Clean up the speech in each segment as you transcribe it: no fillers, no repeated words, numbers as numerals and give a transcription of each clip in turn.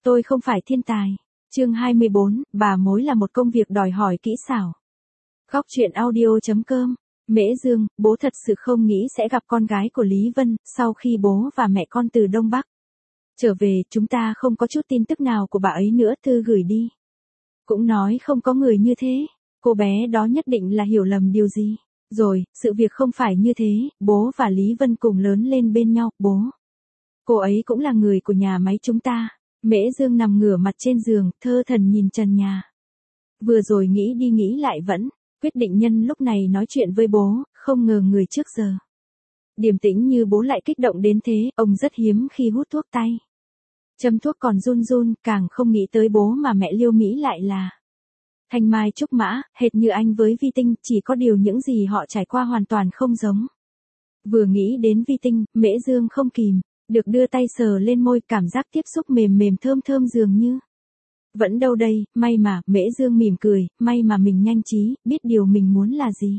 tôi không phải thiên tài. Chương 24, bà mối là một công việc đòi hỏi kỹ xảo. Góc truyện audio.com. Mễ Dương, bố thật sự không nghĩ sẽ gặp con gái của Lý Vân, sau khi bố và mẹ con từ Đông Bắc trở về, chúng ta không có chút tin tức nào của bà ấy nữa, thư gửi đi. Cũng nói không có người như thế, cô bé đó nhất định là hiểu lầm điều gì. Rồi, sự việc không phải như thế, bố và Lý Vân cùng lớn lên bên nhau, bố. Cô ấy cũng là người của nhà máy chúng ta. Mễ Dương nằm ngửa mặt trên giường, thơ thần nhìn trần nhà. Vừa rồi nghĩ đi nghĩ lại vẫn, quyết định nhân lúc này nói chuyện với bố, không ngờ người trước giờ điềm tĩnh như bố lại kích động đến thế, ông rất hiếm khi hút thuốc tay. Châm thuốc còn run run, càng không nghĩ tới bố mà mẹ Liêu Mỹ lại là thanh mai trúc mã, hệt như anh với Vi Tinh, chỉ có điều những gì họ trải qua hoàn toàn không giống. Vừa nghĩ đến Vi Tinh, Mễ Dương không kìm được đưa tay sờ lên môi, cảm giác tiếp xúc mềm mềm thơm thơm dường như vẫn đâu đây, may mà, Mễ Dương mỉm cười, may mà mình nhanh trí, biết điều mình muốn là gì.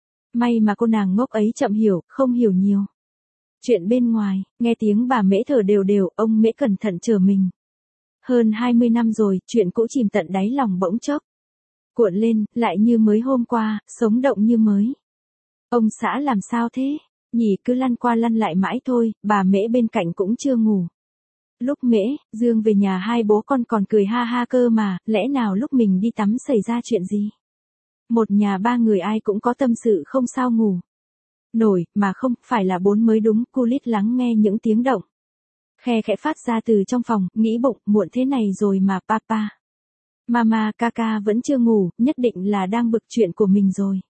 May mà cô nàng ngốc ấy chậm hiểu, không hiểu nhiều chuyện bên ngoài. Nghe tiếng bà Mễ thở đều đều, ông Mễ cẩn thận chờ mình. Hơn 20 năm rồi, chuyện cũ chìm tận đáy lòng bỗng chốc cuộn lên, lại như mới hôm qua, sống động như mới. Ông xã làm sao thế? Nhỉ, cứ lăn qua lăn lại mãi thôi, bà Mễ bên cạnh cũng chưa ngủ. Lúc Mễ, Dương về nhà hai bố con còn cười ha ha cơ mà, lẽ nào lúc mình đi tắm xảy ra chuyện gì? Một nhà ba người ai cũng có tâm sự không sao ngủ nổi, mà không, phải là bốn mới đúng. Cu Lít lắng nghe những tiếng động khe khẽ phát ra từ trong phòng, nghĩ bụng, muộn thế này rồi mà papa, mama, Kaka vẫn chưa ngủ, nhất định là đang bực chuyện của mình rồi.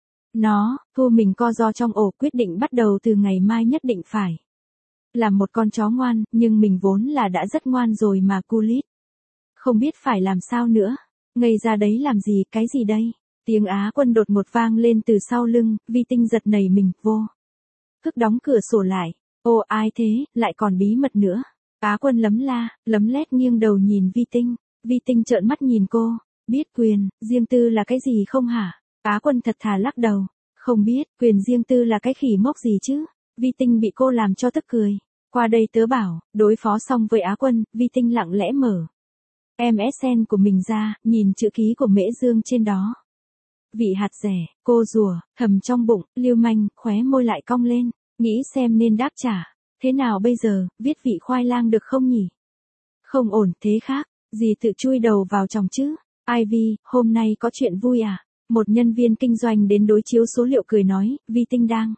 Nó, thu mình co ro trong ổ, quyết định bắt đầu từ ngày mai nhất định phải làm một con chó ngoan, nhưng mình vốn là đã rất ngoan rồi mà. Cu Lít không biết phải làm sao nữa. Ngây ra đấy làm gì, cái gì đây? Tiếng Á Quân đột ngột vang lên từ sau lưng, Vi Tinh giật nảy mình, vô thức đóng cửa sổ lại. Ô, ai thế, lại còn bí mật nữa. Á Quân lấm la, lấm lét nghiêng đầu nhìn Vi Tinh. Vi Tinh trợn mắt nhìn cô, biết quyền riêng tư là cái gì không hả? Á Quân thật thà lắc đầu, không biết, quyền riêng tư là cái khỉ mốc gì chứ? Vi Tinh bị cô làm cho tức cười. Qua đây tớ bảo, đối phó xong với Á Quân, Vi Tinh lặng lẽ mở MSN của mình ra, nhìn chữ ký của Mễ Dương trên đó. Vị hạt rẻ, cô rùa, thầm trong bụng, Liêu Manh, khóe môi lại cong lên, nghĩ xem nên đáp trả thế nào bây giờ, viết vị khoai lang được không nhỉ? Không ổn, thế khác gì tự chui đầu vào chồng chứ? Ivy, hôm nay có chuyện vui à? Một nhân viên kinh doanh đến đối chiếu số liệu cười nói, Vi Tinh đang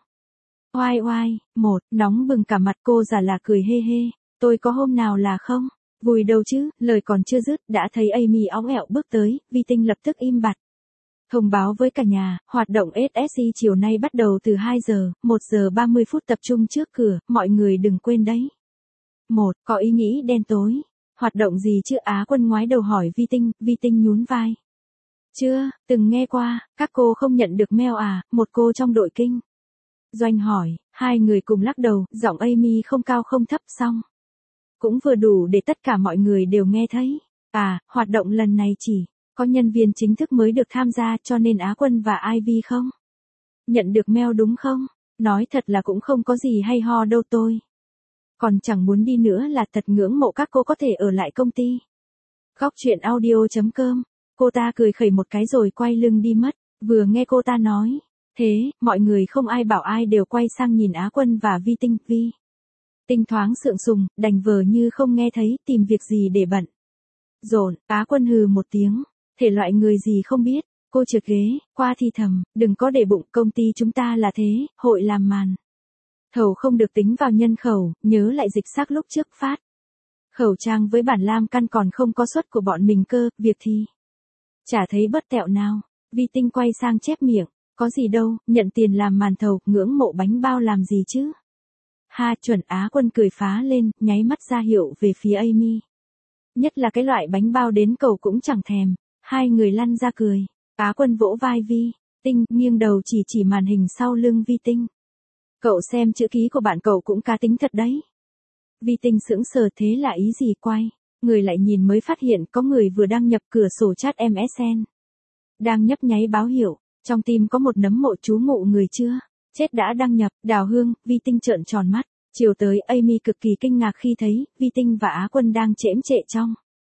oai oai. Một, nóng bừng cả mặt, cô giả là cười hê hê. Tôi có hôm nào là không vui đâu chứ. Lời còn chưa dứt, đã thấy Amy óng ẹo bước tới, Vi Tinh lập tức im bặt. Thông báo với cả nhà, hoạt động SSC chiều nay bắt đầu từ 2 giờ, 1 giờ 30 phút tập trung trước cửa, mọi người đừng quên đấy. Một, có ý nghĩ đen tối. Hoạt động gì chứ? Á Quân ngoái đầu hỏi Vi Tinh nhún vai. Chưa, từng nghe qua, các cô không nhận được mail à? Một cô trong đội kinh doanh hỏi, hai người cùng lắc đầu, giọng Amy không cao không thấp, xong cũng vừa đủ để tất cả mọi người đều nghe thấy. À, hoạt động lần này chỉ có nhân viên chính thức mới được tham gia, cho nên Á Quân và Ivy không nhận được mail đúng không? Nói thật là cũng không có gì hay ho đâu, tôi còn chẳng muốn đi nữa, là thật ngưỡng mộ các cô có thể ở lại công ty. Góc truyện audio.com. Cô ta cười khẩy một cái rồi quay lưng đi mất. Vừa nghe cô ta nói thế, mọi người không ai bảo ai đều quay sang nhìn Á Quân và Vi Tinh. Vi Tinh thoáng sượng sùng, đành vờ như không nghe thấy, tìm việc gì để bận rộn. Á Quân hừ một tiếng, thể loại người gì không biết. Cô trượt ghế qua thì thầm, đừng có để bụng, công ty chúng ta là thế, hội làm màn thầu không được tính vào nhân khẩu, nhớ lại dịch xác lúc trước phát khẩu trang với bản lam căn còn không có suất của bọn mình cơ, việc thì chả thấy bất tẹo nào. Vi Tinh quay sang chép miệng, có gì đâu, nhận tiền làm màn thầu, ngưỡng mộ bánh bao làm gì chứ? Ha, chuẩn. Á Quân cười phá lên, nháy mắt ra hiệu về phía Amy. Nhất là cái loại bánh bao đến cậu cũng chẳng thèm. Hai người lăn ra cười. Á Quân vỗ vai Vi Tinh, nghiêng đầu chỉ màn hình sau lưng Vi Tinh. Cậu xem chữ ký của bạn cậu cũng cá tính thật đấy. Vi Tinh sững sờ, thế là ý gì? Quay người lại nhìn mới phát hiện có người vừa đăng nhập cửa sổ chat MSN. Đang nhấp nháy báo hiệu, trong tim có một nấm mộ chú mụ người chưa chết đã đăng nhập. Đào Hương. Vi Tinh trợn tròn mắt. Chiều tới, Amy cực kỳ kinh ngạc khi thấy Vi Tinh và Á Quân đang chễm chệ trong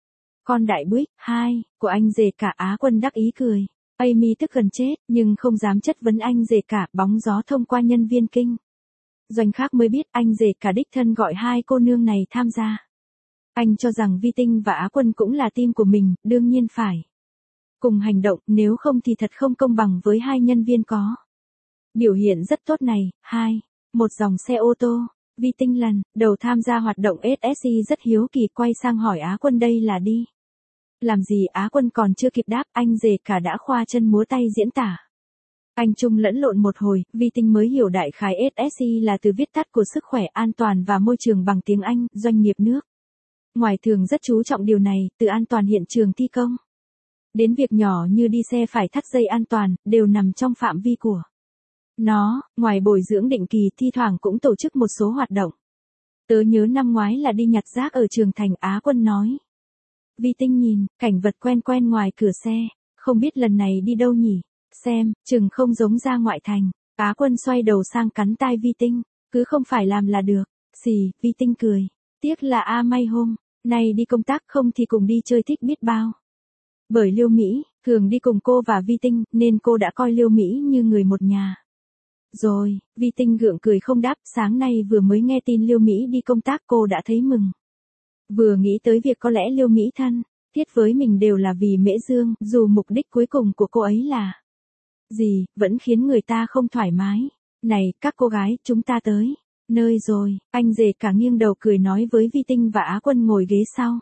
Con đại Buick, 2, của anh rể cả. Á Quân đắc ý cười. Amy tức gần chết, nhưng không dám chất vấn anh rể cả. Bóng gió thông qua nhân viên kinh doanh khác mới biết anh rể cả đích thân gọi hai cô nương này tham gia. Anh cho rằng Vi Tinh và Á Quân cũng là team của mình, đương nhiên phải cùng hành động, nếu không thì thật không công bằng với hai nhân viên có biểu hiện rất tốt này. 2. Một dòng xe ô tô. Vi Tinh lần đầu tham gia hoạt động SSC rất hiếu kỳ, quay sang hỏi Á Quân đây là đi làm gì. Á Quân còn chưa kịp đáp, anh rể cả đã khoa chân múa tay diễn tả. Anh Trung lẫn lộn một hồi, Vi Tinh mới hiểu đại khái SSC là từ viết tắt của sức khỏe, an toàn và môi trường bằng tiếng Anh, doanh nghiệp nước ngoài thường rất chú trọng điều này, từ an toàn hiện trường thi công đến việc nhỏ như đi xe phải thắt dây an toàn, đều nằm trong phạm vi của nó. Ngoài bồi dưỡng định kỳ, thi thoảng cũng tổ chức một số hoạt động. Tớ nhớ năm ngoái là đi nhặt rác ở Trường Thành. Á Quân nói. Vi Tinh nhìn cảnh vật quen quen ngoài cửa xe, không biết lần này đi đâu nhỉ, xem chừng không giống ra ngoại thành. Á Quân xoay đầu sang cắn tai Vi Tinh, cứ không phải làm là được. Xì. Vi Tinh cười, tiếc là may hôm nay đi công tác, không thì cùng đi chơi thích biết bao. Bởi Liêu Mỹ thường đi cùng cô và Vi Tinh, nên cô đã coi Liêu Mỹ như người một nhà rồi. Vi Tinh gượng cười không đáp. Sáng nay vừa mới nghe tin Liêu Mỹ đi công tác, cô đã thấy mừng. Vừa nghĩ tới việc có lẽ Liêu Mỹ thân thiết với mình đều là vì Mễ Dương, dù mục đích cuối cùng của cô ấy là gì, vẫn khiến người ta không thoải mái. Này, các cô gái, chúng ta tới nơi rồi. Anh rể cả nghiêng đầu cười nói với Vi Tinh và Á Quân ngồi ghế sau.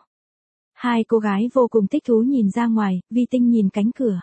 Hai cô gái vô cùng thích thú nhìn ra ngoài. Vi Tinh nhìn cánh cửa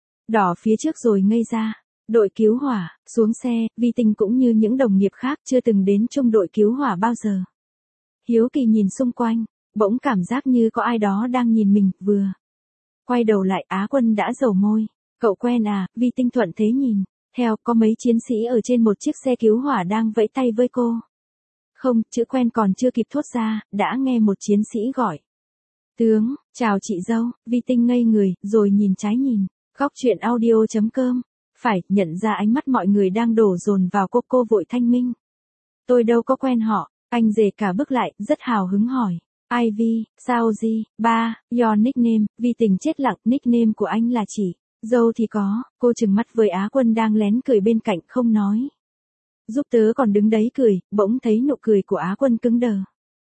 đỏ phía trước rồi ngây ra. Đội cứu hỏa. Xuống xe, Vi Tinh cũng như những đồng nghiệp khác chưa từng đến chung đội cứu hỏa bao giờ. Hiếu kỳ nhìn xung quanh, bỗng cảm giác như có ai đó đang nhìn mình. Vừa quay đầu lại, Á Quân đã dầu môi. Cậu quen à? Vi Tinh thuận thế nhìn theo, có mấy chiến sĩ ở trên một chiếc xe cứu hỏa đang vẫy tay với cô. Không, chữ quen còn chưa kịp thốt ra, đã nghe một chiến sĩ gọi. Tướng, chào chị dâu. Vi Tinh ngây người, rồi nhìn trái nhìn góc truyện audio.com. Phải, nhận ra ánh mắt mọi người đang đổ dồn vào cô vội thanh minh. Tôi đâu có quen họ. Anh rể cả bước lại, rất hào hứng hỏi. Ivy, sao gì? Ba, your nickname. Vi Tình chết lặng, nickname của anh là chị dâu thì có. Cô trừng mắt với Á Quân đang lén cười bên cạnh, không nói. Giúp tớ còn đứng đấy cười, bỗng thấy nụ cười của Á Quân cứng đờ.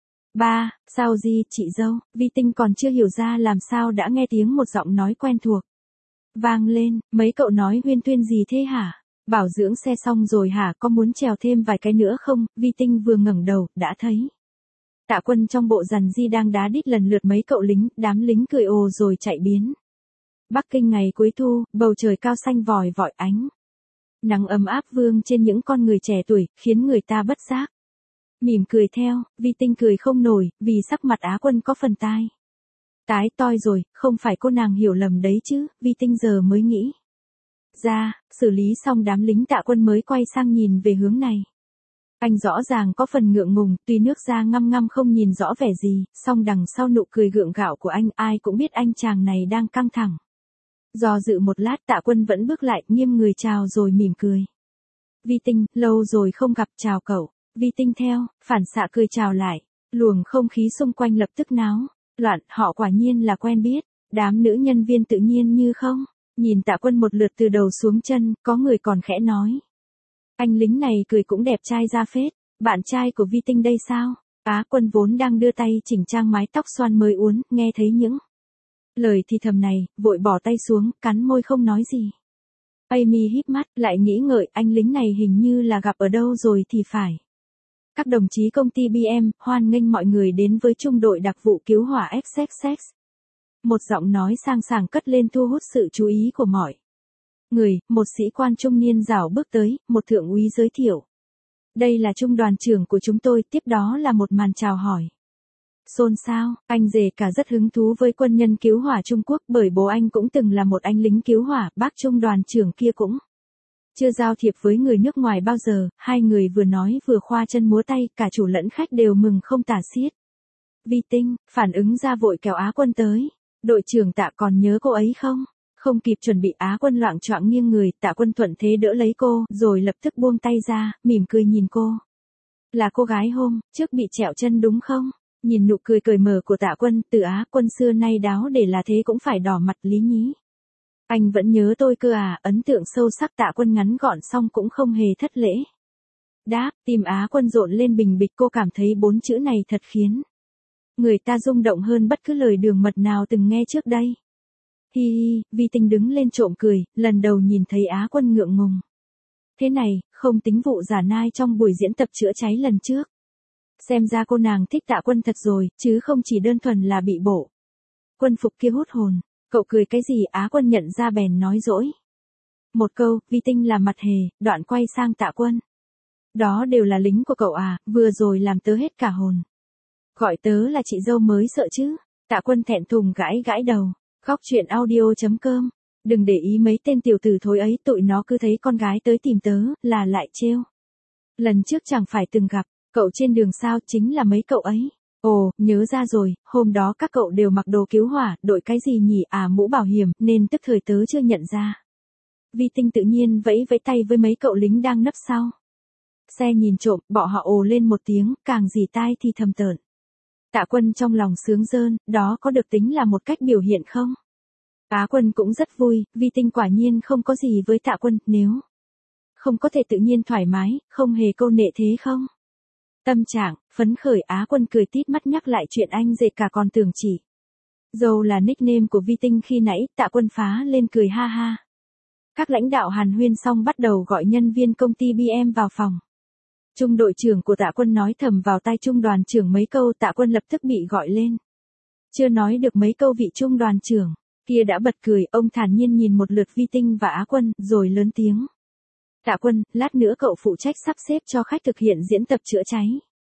Ba, sao gì, chị dâu? Vi Tinh còn chưa hiểu ra làm sao đã nghe tiếng một giọng nói quen thuộc vang lên. Mấy cậu nói huyên thuyên gì thế hả? Bảo dưỡng xe xong rồi hả, có muốn trèo thêm vài cái nữa không? Vi Tinh vừa ngẩng đầu, đã thấy Tạ Quân trong bộ rằn di đang đá đít lần lượt mấy cậu lính, đám lính cười ồ rồi chạy biến. Bắc Kinh ngày cuối thu, bầu trời cao xanh vòi vọi, ánh nắng ấm áp vương trên những con người trẻ tuổi, khiến người ta bất giác mỉm cười theo. Vi Tinh cười không nổi, vì sắc mặt Á Quân có phần tái toi rồi. Không phải cô nàng hiểu lầm đấy chứ? Vi Tinh giờ mới nghĩ ra. Xử lý xong đám lính, Tạ Quân mới quay sang nhìn về hướng này. Anh rõ ràng có phần ngượng ngùng, tuy nước da ngăm ngăm không nhìn rõ vẻ gì, song đằng sau nụ cười gượng gạo của anh, ai cũng biết anh chàng này đang căng thẳng. Do dự một lát, Tạ Quân vẫn bước lại, nghiêng người chào rồi mỉm cười. Vi Tinh, lâu rồi không gặp, chào cậu. Vi Tinh theo phản xạ cười chào lại. Luồng không khí xung quanh lập tức náo loạn, họ quả nhiên là quen biết. Đám nữ nhân viên tự nhiên như không nhìn Tạ Quân một lượt từ đầu xuống chân, có người còn khẽ nói. Anh lính này cười cũng đẹp trai ra phết, bạn trai của Vi Tinh đây sao? Á Quân vốn đang đưa tay chỉnh trang mái tóc xoăn mới uốn, nghe thấy những lời thì thầm này, vội bỏ tay xuống, cắn môi không nói gì. Amy híp mắt, lại nghĩ ngợi, anh lính này hình như là gặp ở đâu rồi thì phải. Các đồng chí công ty BM, hoan nghênh mọi người đến với trung đội đặc vụ cứu hỏa XXX. Một giọng nói sang sảng cất lên thu hút sự chú ý của mọi người. Một sĩ quan trung niên rảo bước tới, một thượng úy giới thiệu. Đây là trung đoàn trưởng của chúng tôi, tiếp đó là một màn chào hỏi. Xôn xao, anh rể cả rất hứng thú với quân nhân cứu hỏa Trung Quốc, bởi bố anh cũng từng là một anh lính cứu hỏa, bác trung đoàn trưởng kia cũng chưa giao thiệp với người nước ngoài bao giờ. Hai người vừa nói vừa khoa chân múa tay, cả chủ lẫn khách đều mừng không tả xiết. Vi Tinh phản ứng ra vội kéo Á Quân tới. Đội trưởng Tạ còn nhớ cô ấy không? Không kịp chuẩn bị, Á Quân loạng choạng nghiêng người, Tạ Quân thuận thế đỡ lấy cô, rồi lập tức buông tay ra, mỉm cười nhìn cô. Là cô gái hôm trước bị trẹo chân đúng không? Nhìn nụ cười cởi mở của Tạ Quân, Từ Á Quân xưa nay đáo để là thế cũng phải đỏ mặt lý nhí. Anh vẫn nhớ tôi cơ à, ấn tượng sâu sắc. Tạ Quân ngắn gọn xong cũng không hề thất lễ. Đáp, tim Á Quân rộn lên bình bịch, cô cảm thấy 4 chữ này thật khiến người ta rung động hơn bất cứ lời đường mật nào từng nghe trước đây. Hi hi, Vi Tinh đứng lên trộm cười, lần đầu nhìn thấy Á Quân ngượng ngùng. Thế này, không tính vụ giả nai trong buổi diễn tập chữa cháy lần trước. Xem ra cô nàng thích Tạ Quân thật rồi, chứ không chỉ đơn thuần là bị bộ quân phục kia hút hồn. Cậu cười cái gì? Á Quân nhận ra bèn nói dỗi một câu. Vi Tinh làm mặt hề, đoạn quay sang Tạ Quân. Đó đều là lính của cậu à, vừa rồi làm tớ hết cả hồn. Gọi tớ là chị dâu mới sợ chứ. Tạ Quân thẹn thùng gãi gãi đầu. Khóc chuyện audio.com. Đừng để ý mấy tên tiểu tử thối ấy, tụi nó cứ thấy con gái tới tìm tớ, là lại trêu. Lần trước chẳng phải từng gặp, cậu trên đường sao, chính là mấy cậu ấy. Ồ, nhớ ra rồi, hôm đó các cậu đều mặc đồ cứu hỏa, đội cái gì nhỉ? À, mũ bảo hiểm, nên tức thời tớ chưa nhận ra. Vi Tinh tự nhiên vẫy vẫy tay với mấy cậu lính đang nấp sau xe nhìn trộm, bọn họ ồ lên một tiếng, càng dì tai thì thầm tợn. Tạ Quân trong lòng sướng rơn, đó có được tính là một cách biểu hiện không? Á Quân cũng rất vui, Vi Tinh quả nhiên không có gì với Tạ Quân, nếu không có thể tự nhiên thoải mái, không hề câu nệ thế không? Tâm trạng phấn khởi, Á Quân cười tít mắt nhắc lại chuyện anh dệt cả, còn tưởng chỉ dâu là nickname của Vi Tinh khi nãy. Tạ Quân phá lên cười ha ha. Các lãnh đạo hàn huyên xong bắt đầu gọi nhân viên công ty BM vào phòng. Trung đội trưởng của Tạ Quân nói thầm vào tai trung đoàn trưởng mấy câu, Tạ Quân lập tức bị gọi lên. Chưa nói được mấy câu vị trung đoàn trưởng kia đã bật cười, ông thản nhiên nhìn một lượt Vi Tinh và Á Quân, rồi lớn tiếng. Tạ Quân, lát nữa cậu phụ trách sắp xếp cho khách thực hiện diễn tập chữa cháy.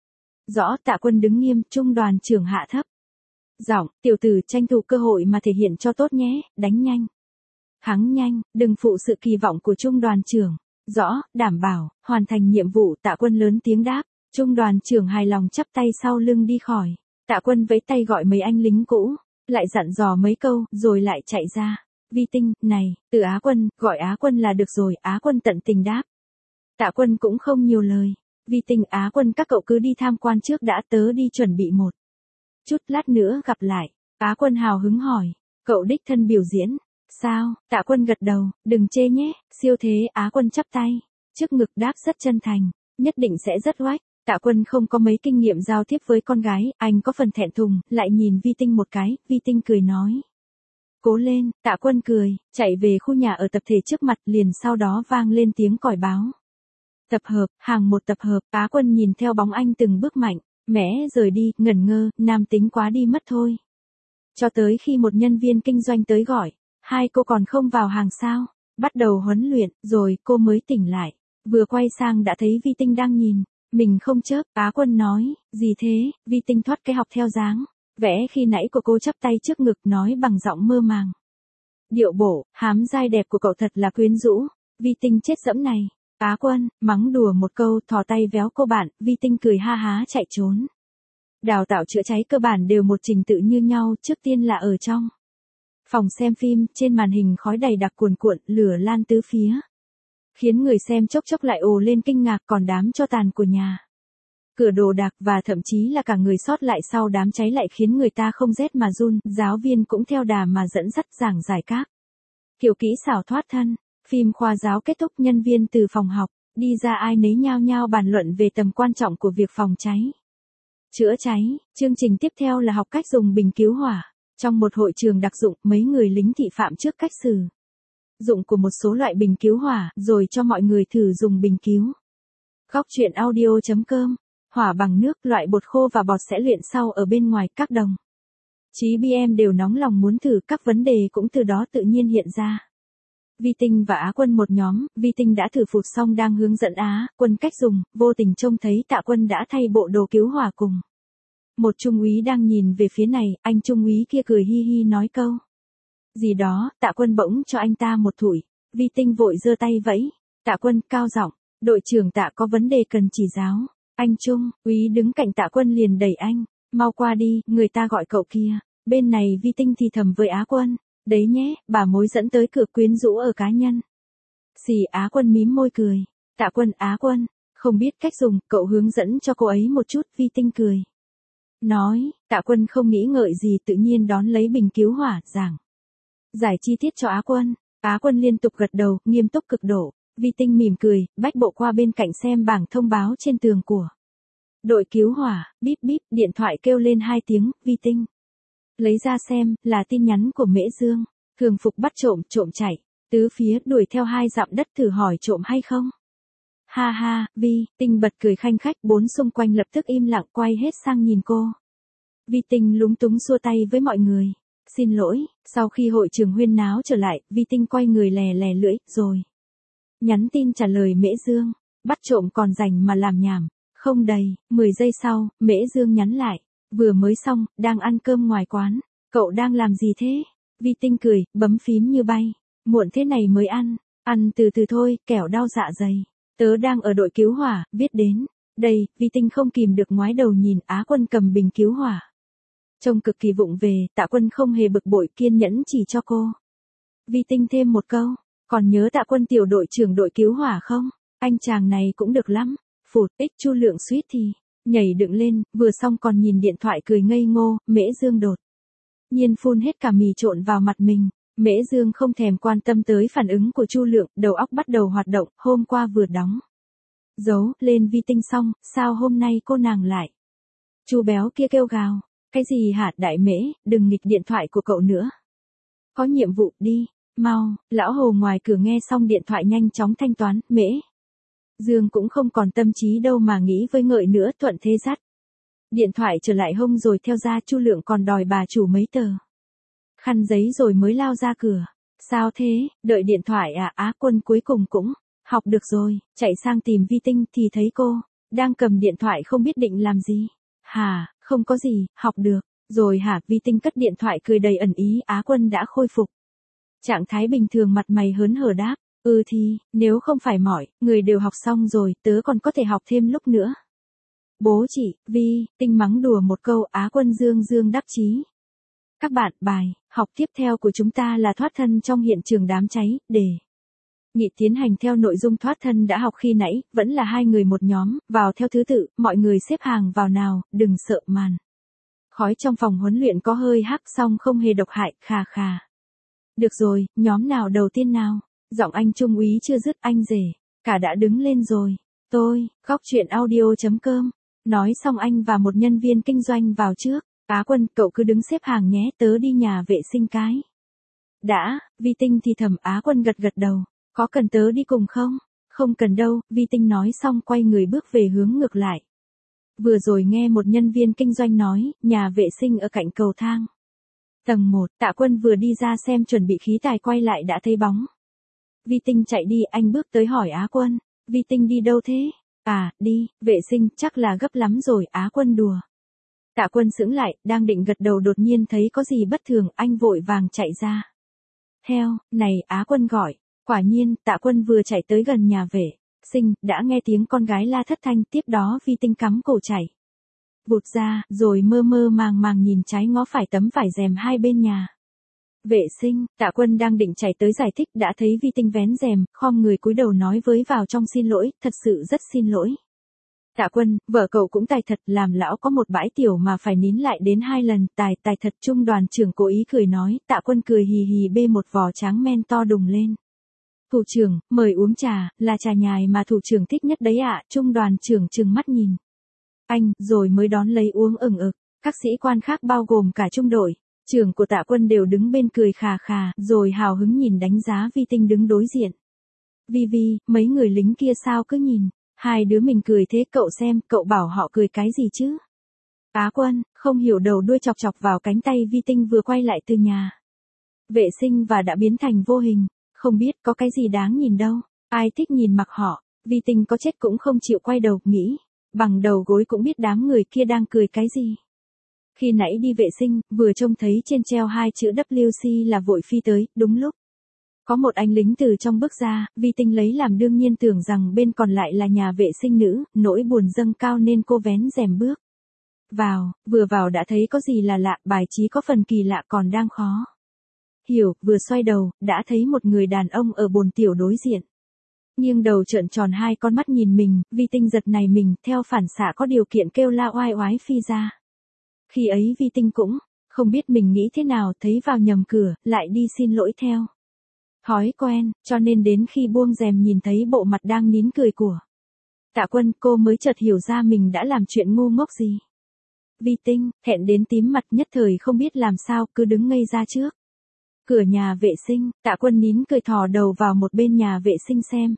Rõ. Tạ Quân đứng nghiêm, trung đoàn trưởng hạ thấp giọng, tiểu tử tranh thủ cơ hội mà thể hiện cho tốt nhé, đánh nhanh, thắng nhanh, đừng phụ sự kỳ vọng của trung đoàn trưởng. Rõ, đảm bảo, hoàn thành nhiệm vụ. Tạ Quân lớn tiếng đáp. Trung đoàn trưởng hài lòng chắp tay sau lưng đi khỏi. Tạ Quân vẫy tay gọi mấy anh lính cũ, lại dặn dò mấy câu, rồi lại chạy ra. Vi Tinh, này, Từ Á Quân, gọi Á Quân là được rồi. Á Quân tận tình đáp. Tạ Quân cũng không nhiều lời. Vi Tinh, Á Quân các cậu cứ đi tham quan trước đã, tớ đi chuẩn bị một chút, lát nữa gặp lại. Á Quân hào hứng hỏi. Cậu đích thân biểu diễn sao? Tạ Quân gật đầu, đừng chê nhé, siêu thế. Á Quân chắp tay trước ngực đáp rất chân thành, nhất định sẽ rất oách. Tạ Quân không có mấy kinh nghiệm giao tiếp với con gái, anh có phần thẹn thùng, lại nhìn Vi Tinh một cái. Vi Tinh cười nói. Cố lên. Tạ Quân cười, chạy về khu nhà ở tập thể trước mặt, liền sau đó vang lên tiếng còi báo. Tập hợp, hàng một tập hợp. Á Quân nhìn theo bóng anh từng bước mạnh mẽ rời đi, ngẩn ngơ, nam tính quá đi mất thôi. Cho tới khi một nhân viên kinh doanh tới gọi. Hai cô còn không vào hàng sao? Bắt đầu huấn luyện, rồi cô mới tỉnh lại. Vừa quay sang đã thấy Vi Tinh đang nhìn mình không chớp. Á Quân nói, gì thế? Vi Tinh thoát cái học theo dáng vẽ khi nãy của cô, chắp tay trước ngực nói bằng giọng mơ màng. Điệu bộ, hám dai đẹp của cậu thật là quyến rũ. Vi Tinh chết dẫm này. Á Quân mắng đùa một câu, thò tay véo cô bạn. Vi Tinh cười ha há chạy trốn. Đào tạo chữa cháy cơ bản đều một trình tự như nhau, trước tiên là ở trong phòng xem phim, trên màn hình khói đầy đặc cuồn cuộn, lửa lan tứ phía, khiến người xem chốc chốc lại ồ lên kinh ngạc, còn đám tro tàn của nhà cửa đồ đạc và thậm chí là cả người sót lại sau đám cháy lại khiến người ta không rét mà run. Giáo viên cũng theo đà mà dẫn dắt giảng giải các kiểu kỹ xảo thoát thân. Phim khoa giáo kết thúc, nhân viên từ phòng học đi ra, ai nấy nhao nhao bàn luận về tầm quan trọng của việc phòng cháy chữa cháy. Chương trình tiếp theo là học cách dùng bình cứu hỏa. Trong một hội trường đặc dụng, mấy người lính thị phạm trước cách sử dụng của một số loại bình cứu hỏa, rồi cho mọi người thử dùng bình cứu. Khóc chuyện audio.com. Hỏa bằng nước, loại bột khô và bọt sẽ luyện sau ở bên ngoài. Các đồng chí BM đều nóng lòng muốn thử, các vấn đề cũng từ đó tự nhiên hiện ra. Vi Tinh và Á Quân một nhóm. Vi Tinh đã thử phụt xong đang hướng dẫn Á Quân cách dùng, vô tình trông thấy Tạ Quân đã thay bộ đồ cứu hỏa cùng một trung úy đang nhìn về phía này. Anh trung úy kia cười hi hi nói câu gì đó. Tạ Quân bỗng cho anh ta một thủi. Vi Tinh vội giơ tay vẫy. Tạ Quân cao giọng, đội trưởng Tạ có vấn đề cần chỉ giáo. Anh trung úy đứng cạnh Tạ Quân liền đẩy anh, mau qua đi, người ta gọi cậu kia. Bên này Vi Tinh thì thầm với Á Quân, đấy nhé, bà mối dẫn tới cửa, quyến rũ ở cá nhân. Xì. Á Quân mím môi cười. Tạ Quân, Á Quân không biết cách dùng, cậu hướng dẫn cho cô ấy một chút. Vi Tinh cười. Nói, Tạ Quân không nghĩ ngợi gì tự nhiên đón lấy bình cứu hỏa, giảng. Giải chi tiết cho Á Quân. Á Quân liên tục gật đầu, nghiêm túc cực độ. Vi Tinh mỉm cười, bách bộ qua bên cạnh xem bảng thông báo trên tường của đội cứu hỏa. Bíp bíp, điện thoại kêu lên 2 tiếng. Vi Tinh lấy ra xem, là tin nhắn của Mễ Dương. Thường phục bắt trộm, trộm chạy. Tứ phía đuổi theo 2 dặm đất, thử hỏi trộm hay không. Ha ha, Vi Tinh bật cười khanh khách, bốn xung quanh lập tức im lặng, quay hết sang nhìn cô. Vi Tinh lúng túng xua tay với mọi người. Xin lỗi. Sau khi hội trường huyên náo trở lại, Vi Tinh quay người lè lè lưỡi, rồi nhắn tin trả lời Mễ Dương. Bắt trộm còn rảnh mà làm nhảm. Không đầy 10 giây sau, Mễ Dương nhắn lại. Vừa mới xong, đang ăn cơm ngoài quán. Cậu đang làm gì thế? Vi Tinh cười, bấm phím như bay. Muộn thế này mới ăn. Ăn từ từ thôi, kẻo đau dạ dày. Tớ đang ở đội cứu hỏa, biết đến. Đây, Vi Tinh không kìm được ngoái đầu nhìn Á Quân cầm bình cứu hỏa. Trông cực kỳ vụng về, Tạ Quân không hề bực bội, kiên nhẫn chỉ cho cô. Vi Tinh thêm một câu. Còn nhớ Tạ Quân tiểu đội trưởng đội cứu hỏa không? Anh chàng này cũng được lắm. Phụt, Chu Lượng suýt thì nhảy dựng lên, vừa xong còn nhìn điện thoại cười ngây ngô. Mễ Dương đột nhiên phun hết cả mì trộn vào mặt mình. Mễ Dương không thèm quan tâm tới phản ứng của Chu Lượng, đầu óc bắt đầu hoạt động. Hôm qua vừa đóng dấu lên Vi Tinh xong, sao hôm nay cô nàng lại? Chu béo kia kêu gào. Cái gì hả Đại Mễ, đừng nghịch điện thoại của cậu nữa. Có nhiệm vụ đi, mau. Lão Hồ ngoài cửa nghe xong điện thoại nhanh chóng thanh toán. Mễ Dương cũng không còn tâm trí đâu mà nghĩ với ngợi nữa, thuận thế dắt điện thoại trở lại hông rồi theo ra. Chu Lượng còn đòi bà chủ mấy tờ khăn giấy rồi mới lao ra cửa. Sao thế, đợi điện thoại à? Á Quân cuối cùng cũng học được rồi, chạy sang tìm Vi Tinh thì thấy cô đang cầm điện thoại không biết định làm gì. Hả, không có gì, học được rồi hả? Vi Tinh cất điện thoại cười đầy ẩn ý. Á Quân đã khôi phục trạng thái bình thường, mặt mày hớn hở đáp. Thì, nếu không phải mọi người đều học xong rồi, tớ còn có thể học thêm lúc nữa. Bố chị, Vi Tinh mắng đùa một câu. Á Quân dương dương đắc chí. Các bạn, bài học tiếp theo của chúng ta là thoát thân trong hiện trường đám cháy. Đề nghị tiến hành theo nội dung thoát thân đã học khi nãy, vẫn là 2 người một nhóm, vào theo thứ tự, mọi người xếp hàng vào nào, đừng sợ màn khói trong phòng huấn luyện có hơi hắc, xong không hề độc hại. Khà khà. Được rồi, nhóm nào đầu tiên nào? Giọng anh trung úy chưa dứt, anh rể cả đã đứng lên rồi. Tôi, Góc Truyện Audio.com. Nói xong anh và một nhân viên kinh doanh vào trước. Á Quân, cậu cứ đứng xếp hàng nhé, tớ đi nhà vệ sinh cái đã. Vi Tinh thì thầm. Á Quân gật gật đầu. Có cần tớ đi cùng không? Không cần đâu. Vi Tinh nói xong quay người bước về hướng ngược lại. Vừa rồi nghe một nhân viên kinh doanh nói, nhà vệ sinh ở cạnh cầu thang tầng 1. Tạ Quân vừa đi ra xem chuẩn bị khí tài quay lại đã thấy bóng Vi Tinh chạy đi. Anh bước tới hỏi Á Quân. Vi Tinh đi đâu thế? À, đi vệ sinh, chắc là gấp lắm rồi. Á Quân đùa. Tạ Quân sững lại, đang định gật đầu đột nhiên thấy có gì bất thường, anh vội vàng chạy ra. Theo, này, Á Quân gọi. Quả nhiên, Tạ Quân vừa chạy tới gần nhà vệ sinh, đã nghe tiếng con gái la thất thanh. Tiếp đó Vi Tinh cắm cổ chạy vụt ra, rồi mơ mơ màng màng nhìn trái ngó phải tấm vải rèm hai bên nhà vệ sinh. Tạ Quân đang định chạy tới giải thích đã thấy Vi Tinh vén rèm, khom người cúi đầu nói với vào trong. Xin lỗi, thật sự rất xin lỗi. Tạ Quân, vợ cậu cũng tài thật, làm lão có một bãi tiểu mà phải nín lại đến 2 lần, tài thật. Trung đoàn trưởng cố ý cười nói. Tạ Quân cười hì hì bê một vò tráng men to đùng lên. Thủ trưởng, mời uống trà, là trà nhài mà thủ trưởng thích nhất đấy ạ. Trung đoàn trưởng trừng mắt nhìn anh, rồi mới đón lấy uống ừng ực. Các sĩ quan khác bao gồm cả trung đội trưởng của Tạ Quân đều đứng bên cười khà khà, rồi hào hứng nhìn đánh giá Vi Tinh đứng đối diện. Vi, mấy người lính kia sao cứ nhìn hai đứa mình cười thế? Cậu xem, cậu bảo họ cười cái gì chứ? Á Quân không hiểu đầu đuôi chọc chọc vào cánh tay Vi Tinh vừa quay lại từ nhà vệ sinh và đã biến thành vô hình. Không biết có cái gì đáng nhìn đâu. Ai thích nhìn mặc họ. Vi Tinh có chết cũng không chịu quay đầu, nghĩ bằng đầu gối cũng biết đám người kia đang cười cái gì. Khi nãy đi vệ sinh, vừa trông thấy trên treo 2 chữ WC là vội phi tới. Đúng lúc có một anh lính từ trong bước ra, Vi Tinh lấy làm đương nhiên tưởng rằng bên còn lại là nhà vệ sinh nữ, nỗi buồn dâng cao nên cô vén rèm bước vào. Vừa vào đã thấy có gì là lạ, bài trí có phần kỳ lạ còn đang khó hiểu, vừa xoay đầu, đã thấy một người đàn ông ở bồn tiểu đối diện. Nghiêng đầu trợn tròn 2 con mắt nhìn mình. Vi Tinh giật nảy mình, theo phản xạ có điều kiện kêu la oai oái phi ra. Khi ấy Vi Tinh cũng không biết mình nghĩ thế nào, thấy vào nhầm cửa, lại đi xin lỗi theo thói quen, cho nên đến khi buông rèm nhìn thấy bộ mặt đang nín cười của Tạ Quân, cô mới chợt hiểu ra mình đã làm chuyện ngu ngốc gì. Vi Tinh, thẹn đến tím mặt, nhất thời không biết làm sao, cứ đứng ngây ra trước cửa nhà vệ sinh. Tạ Quân nín cười thò đầu vào một bên nhà vệ sinh xem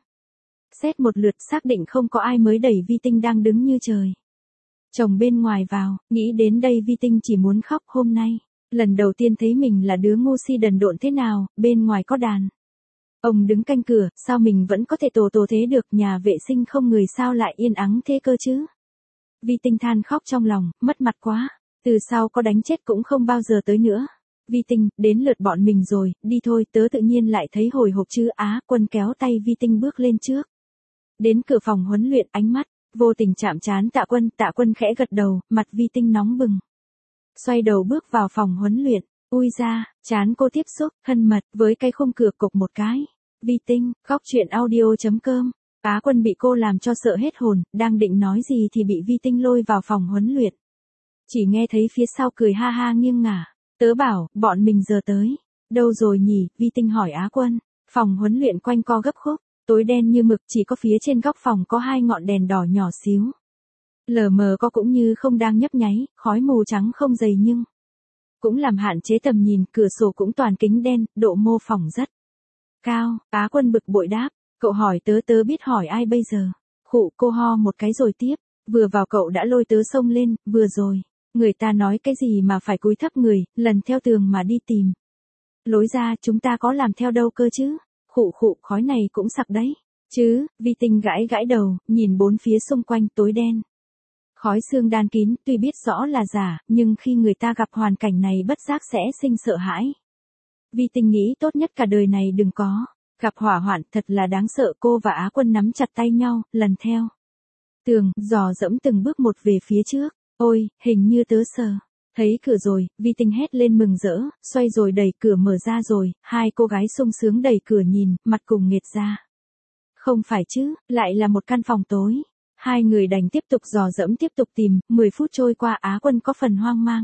xét một lượt, xác định không có ai mới đẩy Vi Tinh đang đứng như trời trồng bên ngoài vào. Nghĩ đến đây Vi Tinh chỉ muốn khóc. Hôm nay lần đầu tiên thấy mình là đứa ngu si đần độn thế nào. Bên ngoài có đàn ông đứng canh cửa, sao mình vẫn có thể tổ thế được, nhà vệ sinh không người sao lại yên ắng thế cơ chứ. Vi Tinh than khóc trong lòng, mất mặt quá, từ sau có đánh chết cũng không bao giờ tới nữa. Vi Tinh, đến lượt bọn mình rồi, đi thôi. Tớ tự nhiên lại thấy hồi hộp chứ. Á Quân kéo tay Vi Tinh bước lên trước. Đến cửa phòng huấn luyện, ánh mắt vô tình chạm trán Tạ Quân. Tạ Quân khẽ gật đầu, mặt Vi Tinh nóng bừng. Xoay đầu bước vào phòng huấn luyện. Ui ra, trán cô tiếp xúc thân mật với cái khung cửa, cộc một cái. Vi Tinh, Góc Chuyện Audio.com. Á Quân bị cô làm cho sợ hết hồn, đang định nói gì thì bị Vi Tinh lôi vào phòng huấn luyện. Chỉ nghe thấy phía sau cười ha ha nghiêng ngả. Tớ bảo, bọn mình giờ tới. Đâu rồi nhỉ? Vi Tinh hỏi Á Quân. Phòng huấn luyện quanh co gấp khúc, tối đen như mực, chỉ có phía trên góc phòng có 2 ngọn đèn đỏ nhỏ xíu. Lờ mờ có cũng như không đang nhấp nháy, khói mù trắng không dày nhưng cũng làm hạn chế tầm nhìn. Cửa sổ cũng toàn kính đen, độ mô phỏng rất cao. Á Quân bực bội đáp. Cậu hỏi tớ biết hỏi ai bây giờ. Khụ, cô ho một cái rồi tiếp. Vừa vào cậu đã lôi tớ xông lên. Vừa rồi, người ta nói cái gì mà phải cúi thấp người, lần theo tường mà đi tìm lối ra, chúng ta có làm theo đâu cơ chứ. Khụ, khói này cũng sặc đấy chứ. Vi Tinh gãi đầu, nhìn bốn phía xung quanh tối đen. Khói sương đan kín, tuy biết rõ là giả, nhưng khi người ta gặp hoàn cảnh này bất giác sẽ sinh sợ hãi. Vi Tinh nghĩ tốt nhất cả đời này đừng có gặp hỏa hoạn, thật là đáng sợ. Cô và Á Quân nắm chặt tay nhau, lần theo tường, dò dẫm từng bước một về phía trước. Ôi, hình như tớ sờ thấy cửa rồi. Vi Tinh hét lên mừng rỡ, xoay rồi đẩy cửa mở ra rồi. Hai cô gái sung sướng đẩy cửa nhìn, mặt cùng nghệt ra. Không phải chứ, lại là một căn phòng tối. Hai người đành tiếp tục dò dẫm, tiếp tục tìm. 10 phút trôi qua, Á Quân có phần hoang mang.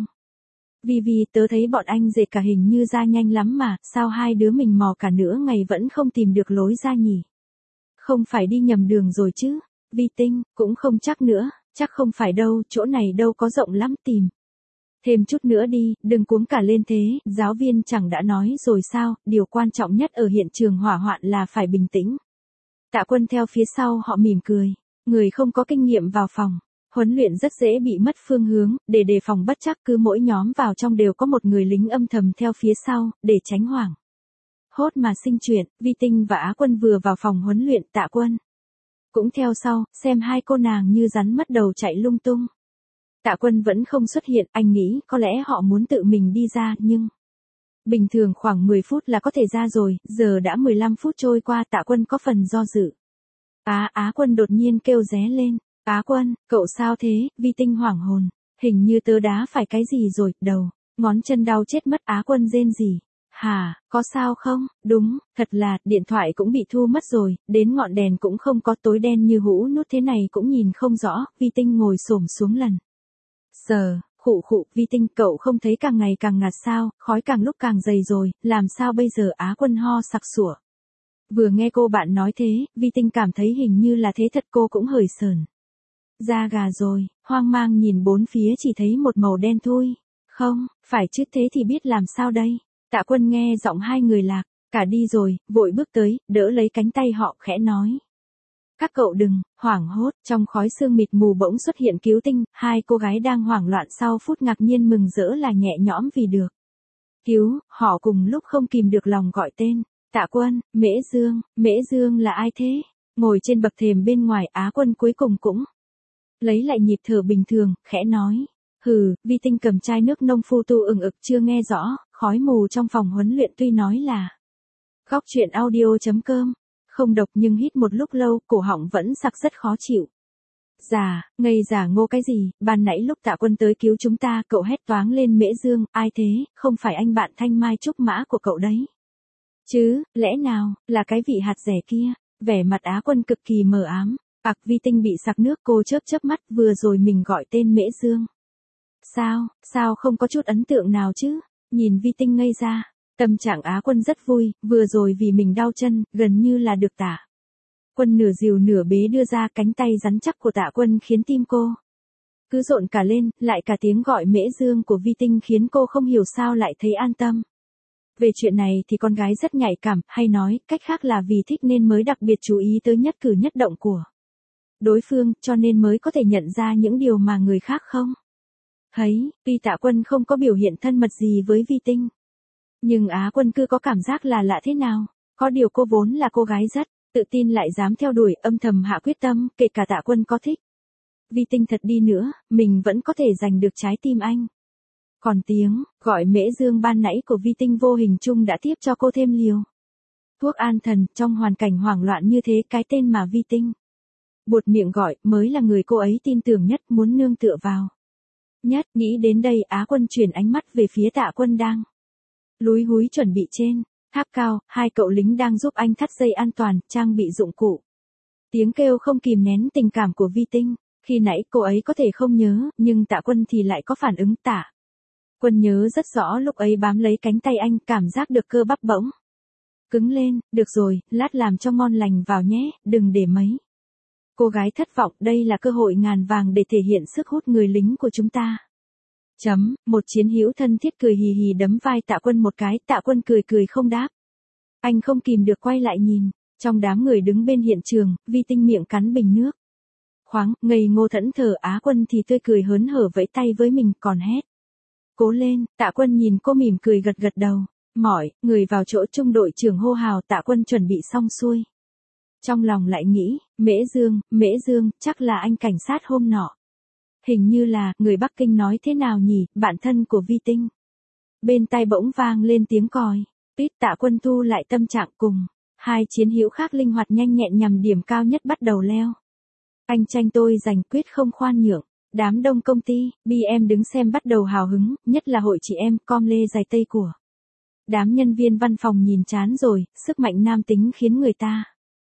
Vi, tớ thấy bọn anh dệt cả hình như ra nhanh lắm mà, sao hai đứa mình mò cả nửa ngày vẫn không tìm được lối ra nhỉ? Không phải đi nhầm đường rồi chứ? Vi Tinh, cũng không chắc nữa, chắc không phải đâu, chỗ này đâu có rộng lắm, tìm thêm chút nữa đi, đừng cuống cả lên thế. Giáo viên chẳng đã nói rồi sao, điều quan trọng nhất ở hiện trường hỏa hoạn là phải bình tĩnh. Tạ Quân theo phía sau họ mỉm cười. Người không có kinh nghiệm vào phòng huấn luyện rất dễ bị mất phương hướng. Để đề phòng bất trắc, cứ mỗi nhóm vào trong đều có một người lính âm thầm theo phía sau, để tránh hoảng hốt mà sinh chuyện. Vi Tinh và Á Quân vừa vào phòng huấn luyện, Tạ Quân cũng theo sau, xem hai cô nàng như rắn mất đầu chạy lung tung. Tạ Quân vẫn không xuất hiện, anh nghĩ có lẽ họ muốn tự mình đi ra, nhưng bình thường khoảng 10 phút là có thể ra rồi, giờ đã 15 phút trôi qua. Tạ Quân có phần do dự. Á Quân đột nhiên kêu ré lên. Á Quân, cậu sao thế? Vi Tinh hoảng hồn. Hình như tớ đá phải cái gì rồi, đầu, ngón chân đau chết mất. Á Quân rên rỉ. Hả, có sao không? Đúng, thật là, điện thoại cũng bị thu mất rồi, đến ngọn đèn cũng không có, tối đen như hũ nút thế này cũng nhìn không rõ. Vi Tinh ngồi xổm xuống lần sờ. Khụ, Vi Tinh, cậu không thấy càng ngày càng ngạt sao, khói càng lúc càng dày rồi, làm sao bây giờ? Á Quân ho sặc sủa. Vừa nghe cô bạn nói thế, Vi Tinh cảm thấy hình như là thế thật, cô cũng hởi sờn da gà rồi, hoang mang nhìn bốn phía chỉ thấy một màu đen thui. Không, phải chứ, thế thì biết làm sao đây? Tạ Quân nghe giọng hai người lạc cả đi rồi, vội bước tới, đỡ lấy cánh tay họ, khẽ nói. Các cậu đừng hoảng hốt. Trong khói sương mịt mù bỗng xuất hiện Cứu Tinh. Hai cô gái đang hoảng loạn sau phút ngạc nhiên mừng rỡ là nhẹ nhõm vì được cứu. Họ cùng lúc không kìm được lòng gọi tên. Tạ Quân, Mễ Dương là ai thế? Ngồi trên bậc thềm bên ngoài, Á Quân cuối cùng cũng lấy lại nhịp thở bình thường, khẽ nói. Vi Tinh cầm chai nước nông phu tu ừng ực, chưa nghe rõ. Khói mù trong phòng huấn luyện tuy nói là Góc Chuyện Audio.com không độc, nhưng hít một lúc lâu, cổ họng vẫn sặc rất khó chịu. Ngây giả ngô cái gì? Ban nãy lúc Tạ Quân tới cứu chúng ta, cậu hét toáng lên. Mễ Dương, ai thế? Không phải anh bạn Thanh Mai Trúc Mã của cậu đấy chứ? Lẽ nào là cái vị hạt rẻ kia? Vẻ mặt Á Quân cực kỳ mờ ám. Vi Tinh bị sặc nước, cô chớp mắt, vừa rồi mình gọi tên Mễ Dương Sao không có chút ấn tượng nào chứ? Nhìn Vi Tinh ngây ra, tâm trạng Á Quân rất vui, vừa rồi vì mình đau chân, gần như là được Tạ Quân nửa dìu nửa bế đưa ra, cánh tay rắn chắc của Tạ Quân khiến tim cô cứ rộn cả lên, lại cả tiếng gọi Mễ Dương của Vi Tinh khiến cô không hiểu sao lại thấy an tâm. Về chuyện này thì con gái rất nhạy cảm, hay nói cách khác là vì thích nên mới đặc biệt chú ý tới nhất cử nhất động của đối phương, cho nên mới có thể nhận ra những điều mà người khác không thấy. Tuy Tạ Quân không có biểu hiện thân mật gì với Vi Tinh, nhưng Á Quân cứ có cảm giác là lạ thế nào. Có điều cô vốn là cô gái rất tự tin, lại dám theo đuổi, âm thầm hạ quyết tâm, kể cả Tạ Quân có thích Vi Tinh thật đi nữa, mình vẫn có thể giành được trái tim anh. Còn tiếng gọi Mễ Dương ban nãy của Vi Tinh vô hình chung đã tiếp cho cô thêm liều thuốc an thần. Trong hoàn cảnh hoảng loạn như thế, cái tên mà Vi Tinh buột miệng gọi mới là người cô ấy tin tưởng nhất, muốn nương tựa vào nhất. Nghĩ đến đây, Á Quân chuyển ánh mắt về phía Tạ Quân đang lúi húi chuẩn bị trên tháp cao. Hai cậu lính đang giúp anh thắt dây an toàn, trang bị dụng cụ. Tiếng kêu không kìm nén tình cảm của Vi Tinh. Khi nãy cô ấy có thể không nhớ, nhưng Tạ Quân thì lại có phản ứng. Tạ Quân nhớ rất rõ lúc ấy bám lấy cánh tay anh, cảm giác được cơ bắp bỗng cứng lên. Được rồi, lát làm cho ngon lành vào nhé, đừng để mấy cô gái thất vọng, đây là cơ hội ngàn vàng để thể hiện sức hút người lính của chúng ta. Một chiến hữu thân thiết cười hì hì đấm vai Tạ Quân một cái. Tạ Quân cười cười không đáp. Anh không kìm được quay lại nhìn. Trong đám người đứng bên hiện trường, Vi Tinh miệng cắn bình nước khoáng, ngây ngô thẫn thờ. Á Quân thì tươi cười hớn hở vẫy tay với mình, còn hét cố lên. Tạ Quân nhìn cô mỉm cười gật gật đầu. Mỏi người vào chỗ, trung đội trưởng hô hào. Tạ Quân chuẩn bị xong xuôi, trong lòng lại nghĩ, Mễ Dương, chắc là anh cảnh sát hôm nọ. Hình như là, người Bắc Kinh nói thế nào nhỉ, bạn thân của Vi Tinh. Bên tai bỗng vang lên tiếng còi. Tít. Tạ Quân thu lại tâm trạng, cùng hai chiến hữu khác linh hoạt nhanh nhẹn nhằm điểm cao nhất bắt đầu leo. Anh tranh tôi giành, quyết không khoan nhượng. Đám đông công ty BM đứng xem bắt đầu hào hứng, nhất là hội chị em com lê dài tây của đám nhân viên văn phòng nhìn chán rồi. Sức mạnh nam tính khiến người ta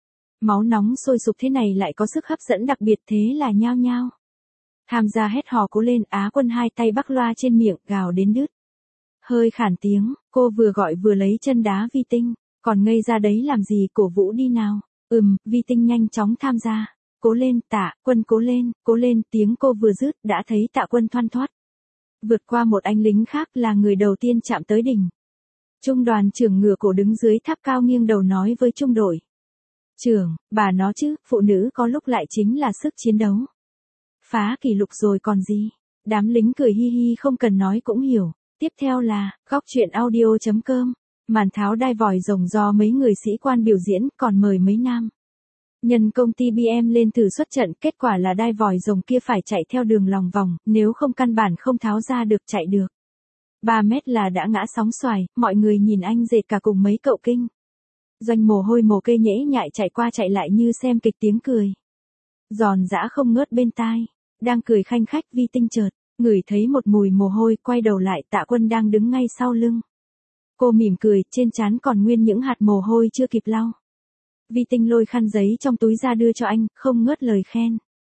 máu nóng sôi sục, thế này lại có sức hấp dẫn đặc biệt, thế là nhao nhao tham gia hét hò cố lên. Á Quân hai tay bắc loa trên miệng, gào đến đứt hơi khản tiếng. Cô vừa gọi vừa lấy chân đá Vi Tinh. Còn ngây ra đấy làm gì, cổ vũ đi nào. Vi Tinh nhanh chóng tham gia. Cố lên Tạ Quân, cố lên. Tiếng cô vừa dứt, đã thấy Tạ Quân thoăn thoắt vượt qua một anh lính khác, là người đầu tiên chạm tới đỉnh. Trung đoàn trưởng ngửa cổ đứng dưới tháp cao, nghiêng đầu nói với trung đội trưởng, bà nó chứ, phụ nữ có lúc lại chính là sức chiến đấu phá kỷ lục rồi còn gì. Đám lính cười hi hi không cần nói cũng hiểu. Tiếp theo là góc truyện audio.com. Màn tháo đai vòi rồng do mấy người sĩ quan biểu diễn, còn mời mấy nam nhân công ty BM lên thử xuất trận. Kết quả là đai vòi rồng kia phải chạy theo đường lòng vòng, nếu không căn bản không tháo ra được. Chạy được 3 mét là đã ngã sóng xoài. Mọi người nhìn anh dệt cả cùng mấy cậu kinh doanh mồ hôi mồ kê nhễ nhại chạy qua chạy lại như xem kịch, tiếng cười giòn giã không ngớt bên tai. Đang cười khanh khách, Vi Tinh chợt ngửi thấy một mùi mồ hôi, quay đầu lại. Tạ Quân đang đứng ngay sau lưng cô mỉm cười, trên trán còn nguyên những hạt mồ hôi chưa kịp lau. Vi Tinh lôi khăn giấy trong túi ra đưa cho anh, không ngớt lời khen.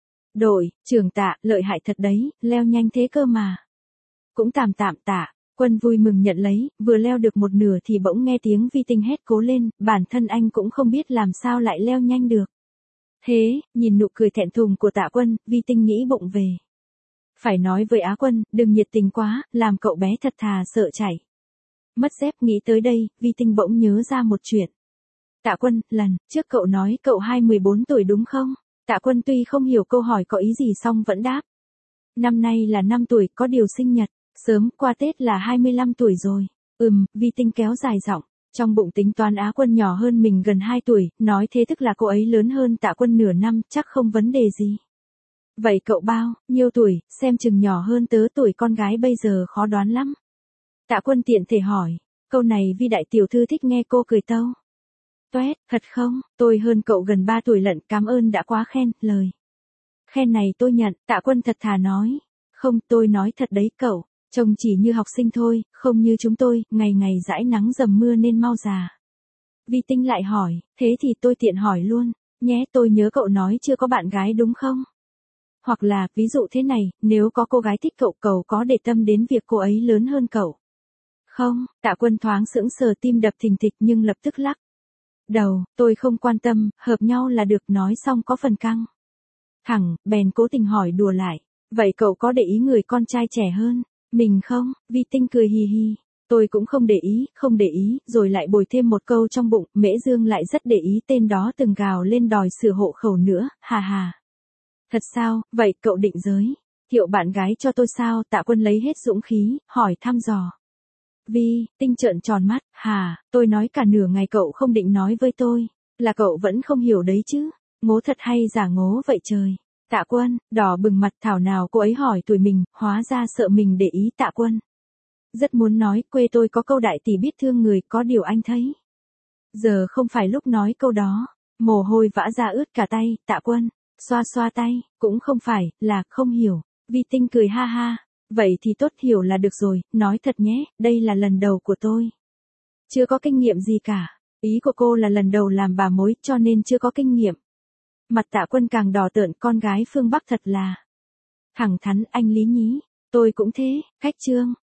Đội trưởng Tạ, lợi hại thật đấy, leo nhanh thế cơ mà. Cũng tạm tạm. Tạ Quân vui mừng nhận lấy, vừa leo được một nửa thì bỗng nghe tiếng Vi Tinh hét cố lên. Bản thân anh cũng không biết làm sao lại leo nhanh được thế. Nhìn nụ cười thẹn thùng của Tạ Quân, Vi Tinh nghĩ bụng về phải nói với Á Quân, đừng nhiệt tình quá, làm cậu bé thật thà sợ chảy mất dép. Nghĩ tới đây, Vi Tinh bỗng nhớ ra một chuyện. Tạ Quân, lần trước cậu nói cậu 14 tuổi đúng không? Tạ Quân tuy không hiểu câu hỏi có ý gì song vẫn đáp. Năm nay là 5 tuổi, có điều sinh nhật sớm, qua Tết là 25 tuổi rồi. Vi Tinh kéo dài giọng. Trong bụng tính toán Á Quân nhỏ hơn mình gần 2 tuổi, nói thế tức là cô ấy lớn hơn Tạ Quân nửa năm, chắc không vấn đề gì. Vậy cậu bao nhiêu tuổi, xem chừng nhỏ hơn tớ tuổi, con gái bây giờ khó đoán lắm. Tạ Quân tiện thể hỏi. Câu này Vi đại tiểu thư thích nghe cô cười tâu toét. Thật không, tôi hơn cậu gần 3 tuổi lận, cảm ơn đã quá khen. Lời khen này tôi nhận. Tạ Quân thật thà nói. Không, tôi nói thật đấy cậu, trông chỉ như học sinh thôi, không như chúng tôi, ngày ngày dãi nắng dầm mưa nên mau già. Vi Tinh lại hỏi, thế thì tôi tiện hỏi luôn nhé, tôi nhớ cậu nói chưa có bạn gái đúng không? Hoặc là, ví dụ thế này, nếu có cô gái thích cậu có để tâm đến việc cô ấy lớn hơn cậu? Không, Tạ Quân thoáng sững sờ tim đập thình thịch nhưng lập tức lắc đầu, tôi không quan tâm, hợp nhau là được, nói xong có phần căng thẳng, bèn cố tình hỏi đùa lại. Vậy cậu có để ý người con trai trẻ hơn mình không? Vi Tinh cười hì hì. Tôi cũng không để ý, rồi lại bồi thêm một câu trong bụng, Mễ Dương lại rất để ý tên đó từng gào lên đòi sửa hộ khẩu nữa, hà hà. Thật sao, vậy cậu định giới thiệu bạn gái cho tôi sao? Tạ Quân lấy hết dũng khí, hỏi thăm dò. Vi Tinh trợn tròn mắt, tôi nói cả nửa ngày cậu không định nói với tôi, là cậu vẫn không hiểu đấy chứ, ngố thật hay giả ngố vậy trời. Tạ Quân, đỏ bừng mặt, thảo nào cô ấy hỏi tuổi mình, hóa ra sợ mình để ý. Tạ Quân rất muốn nói, quê tôi có câu đại tỷ biết thương người, có điều anh thấy giờ không phải lúc nói câu đó. Mồ hôi vã ra ướt cả tay. Tạ Quân xoa xoa tay, cũng không phải là không hiểu. Vi Tinh cười ha ha. Vậy thì tốt, hiểu là được rồi, nói thật nhé, đây là lần đầu của tôi. Chưa có kinh nghiệm gì cả. Ý của cô là lần đầu làm bà mối cho nên chưa có kinh nghiệm. Mặt Tạ Quân càng đỏ tợn, con gái phương Bắc thật là thẳng thắn, anh Lý nhí. Tôi cũng thế, khách trương.